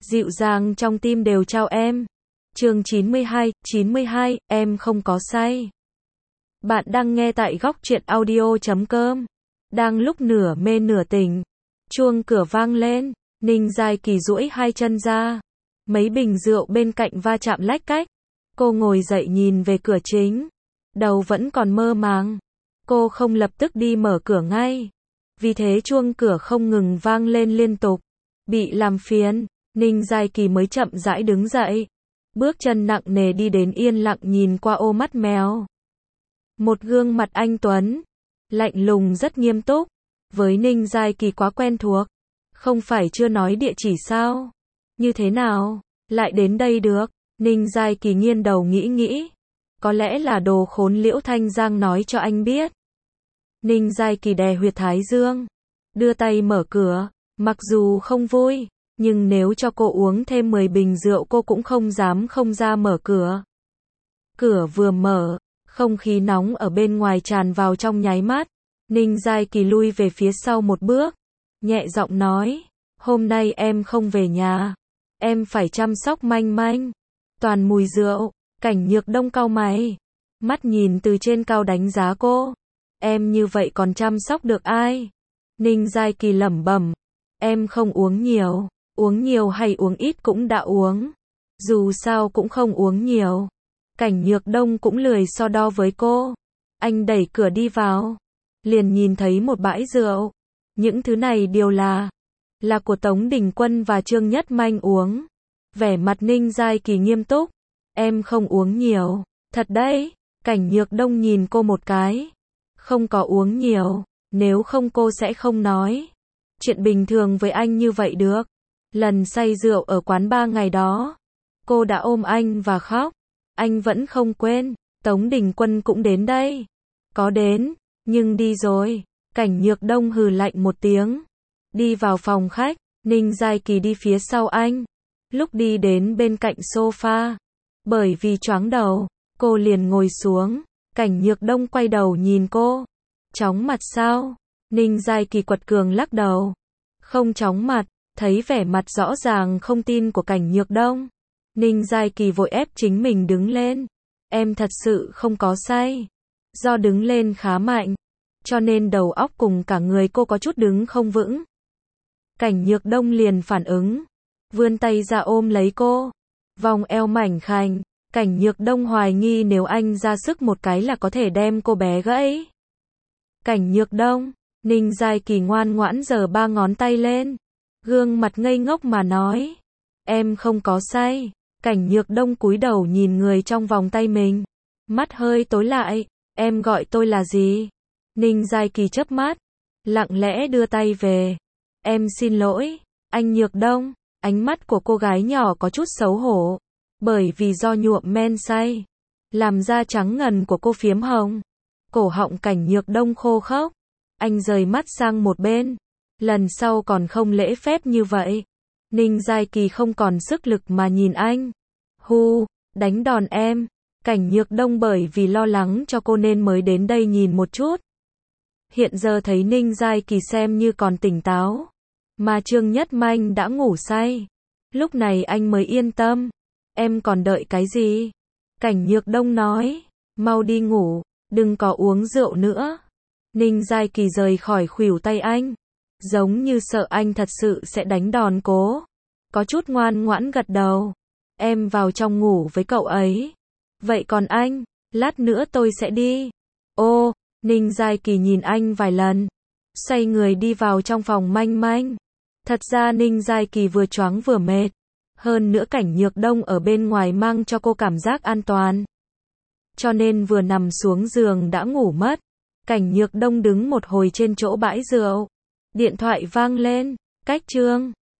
dịu dàng trong tim đều trao em. Chương 92, em không có say. Bạn đang nghe tại góc truyện audio.com. Đang lúc nửa mê nửa tỉnh, chuông cửa vang lên, Ninh Giai Kỳ duỗi hai chân ra. Mấy bình rượu bên cạnh va chạm lách cách. Cô ngồi dậy nhìn về cửa chính. Đầu vẫn còn mơ màng. Cô không lập tức đi mở cửa ngay. Vì thế chuông cửa không ngừng vang lên liên tục. Bị làm phiền, Ninh Giai Kỳ mới chậm rãi đứng dậy. Bước chân nặng nề đi đến yên lặng nhìn qua ô mắt mèo. Một gương mặt anh tuấn, lạnh lùng rất nghiêm túc. Với Ninh Giai Kỳ quá quen thuộc. Không phải chưa nói địa chỉ sao? Như thế nào? Lại đến đây được? Ninh Giai Kỳ nghiêng đầu nghĩ. Có lẽ là đồ khốn Liễu Thanh Giang nói cho anh biết. Ninh Giai Kỳ đè huyệt thái dương. Đưa tay mở cửa. Mặc dù không vui, nhưng nếu cho cô uống thêm 10 bình rượu cô cũng không dám không ra mở cửa. Cửa vừa mở, không khí nóng ở bên ngoài tràn vào trong nháy mắt. Ninh Giai Kỳ lui về phía sau một bước. Nhẹ giọng nói, hôm nay em không về nhà. Em phải chăm sóc Manh Manh. Toàn mùi rượu. Cảnh Nhược Đông cau mày. Mắt nhìn từ trên cao đánh giá cô. Em như vậy còn chăm sóc được ai? Ninh Giai Kỳ lẩm bẩm. Em không uống nhiều hay uống ít cũng đã uống. Dù sao cũng không uống nhiều. Cảnh Nhược Đông cũng lười so đo với cô. Anh đẩy cửa đi vào. Liền nhìn thấy một bãi rượu. Những thứ này đều là của Tống Đình Quân và Trương Nhất Manh uống. Vẻ mặt Ninh Giai Kỳ nghiêm túc. Em không uống nhiều. Thật đấy. Cảnh Nhược Đông nhìn cô một cái. Không có uống nhiều. Nếu không cô sẽ không nói chuyện bình thường với anh như vậy được. Lần say rượu ở quán bar ngày đó, cô đã ôm anh và khóc. Anh vẫn không quên. Tống Đình Quân cũng đến đây. Có đến, nhưng đi rồi. Cảnh Nhược Đông hừ lạnh một tiếng. Đi vào phòng khách, Ninh Giai Kỳ đi phía sau anh. Lúc đi đến bên cạnh sofa, bởi vì choáng đầu, cô liền ngồi xuống. Cảnh Nhược Đông quay đầu nhìn cô. Chóng mặt sao? Ninh Giai Kỳ quật cường lắc đầu. Không chóng mặt. Thấy vẻ mặt rõ ràng không tin của Cảnh Nhược Đông, Ninh Giai Kỳ vội ép chính mình đứng lên. Em thật sự không có say. Do đứng lên khá mạnh, cho nên đầu óc cùng cả người cô có chút đứng không vững. Cảnh Nhược Đông liền phản ứng, vươn tay ra ôm lấy cô. Vòng eo mảnh khảnh. Cảnh Nhược Đông hoài nghi nếu anh ra sức một cái là có thể đem cô bé gãy. Cảnh Nhược Đông. Ninh Giai Kỳ ngoan ngoãn giở 3 ngón tay lên. Gương mặt ngây ngốc mà nói. Em không có say. Cảnh Nhược Đông cúi đầu nhìn người trong vòng tay mình. Mắt hơi tối lại. Em gọi tôi là gì? Ninh Giai Kỳ chớp mắt. Lặng lẽ đưa tay về. Em xin lỗi. Anh Nhược Đông. Ánh mắt của cô gái nhỏ có chút xấu hổ. Bởi vì do nhuộm men say, làm da trắng ngần của cô phiếm hồng. Cổ họng Cảnh Nhược Đông khô khốc. Anh rời mắt sang một bên. Lần sau còn không lễ phép như vậy. Ninh Giai Kỳ không còn sức lực mà nhìn anh. Đánh đòn em. Cảnh Nhược Đông bởi vì lo lắng cho cô nên mới đến đây nhìn một chút. Hiện giờ thấy Ninh Giai Kỳ xem như còn tỉnh táo, mà Trương Nhất Manh đã ngủ say. Lúc này anh mới yên tâm. Em còn đợi cái gì? Cảnh Nhược Đông nói. Mau đi ngủ, đừng có uống rượu nữa. Ninh Giai Kỳ rời khỏi khuỷu tay anh. Giống như sợ anh thật sự sẽ đánh đòn cô. Có chút ngoan ngoãn gật đầu. Em vào trong ngủ với cậu ấy. Vậy còn anh? Lát nữa tôi sẽ đi. Ô, Ninh Giai Kỳ nhìn anh vài lần. Xoay người đi vào trong phòng Manh Manh. Thật ra Ninh Giai Kỳ vừa choáng vừa mệt. Hơn nữa Cảnh Nhược Đông ở bên ngoài mang cho cô cảm giác an toàn. Cho nên vừa nằm xuống giường đã ngủ mất. Cảnh Nhược Đông đứng một hồi trên chỗ bãi rượu. Điện thoại vang lên. Cách Trương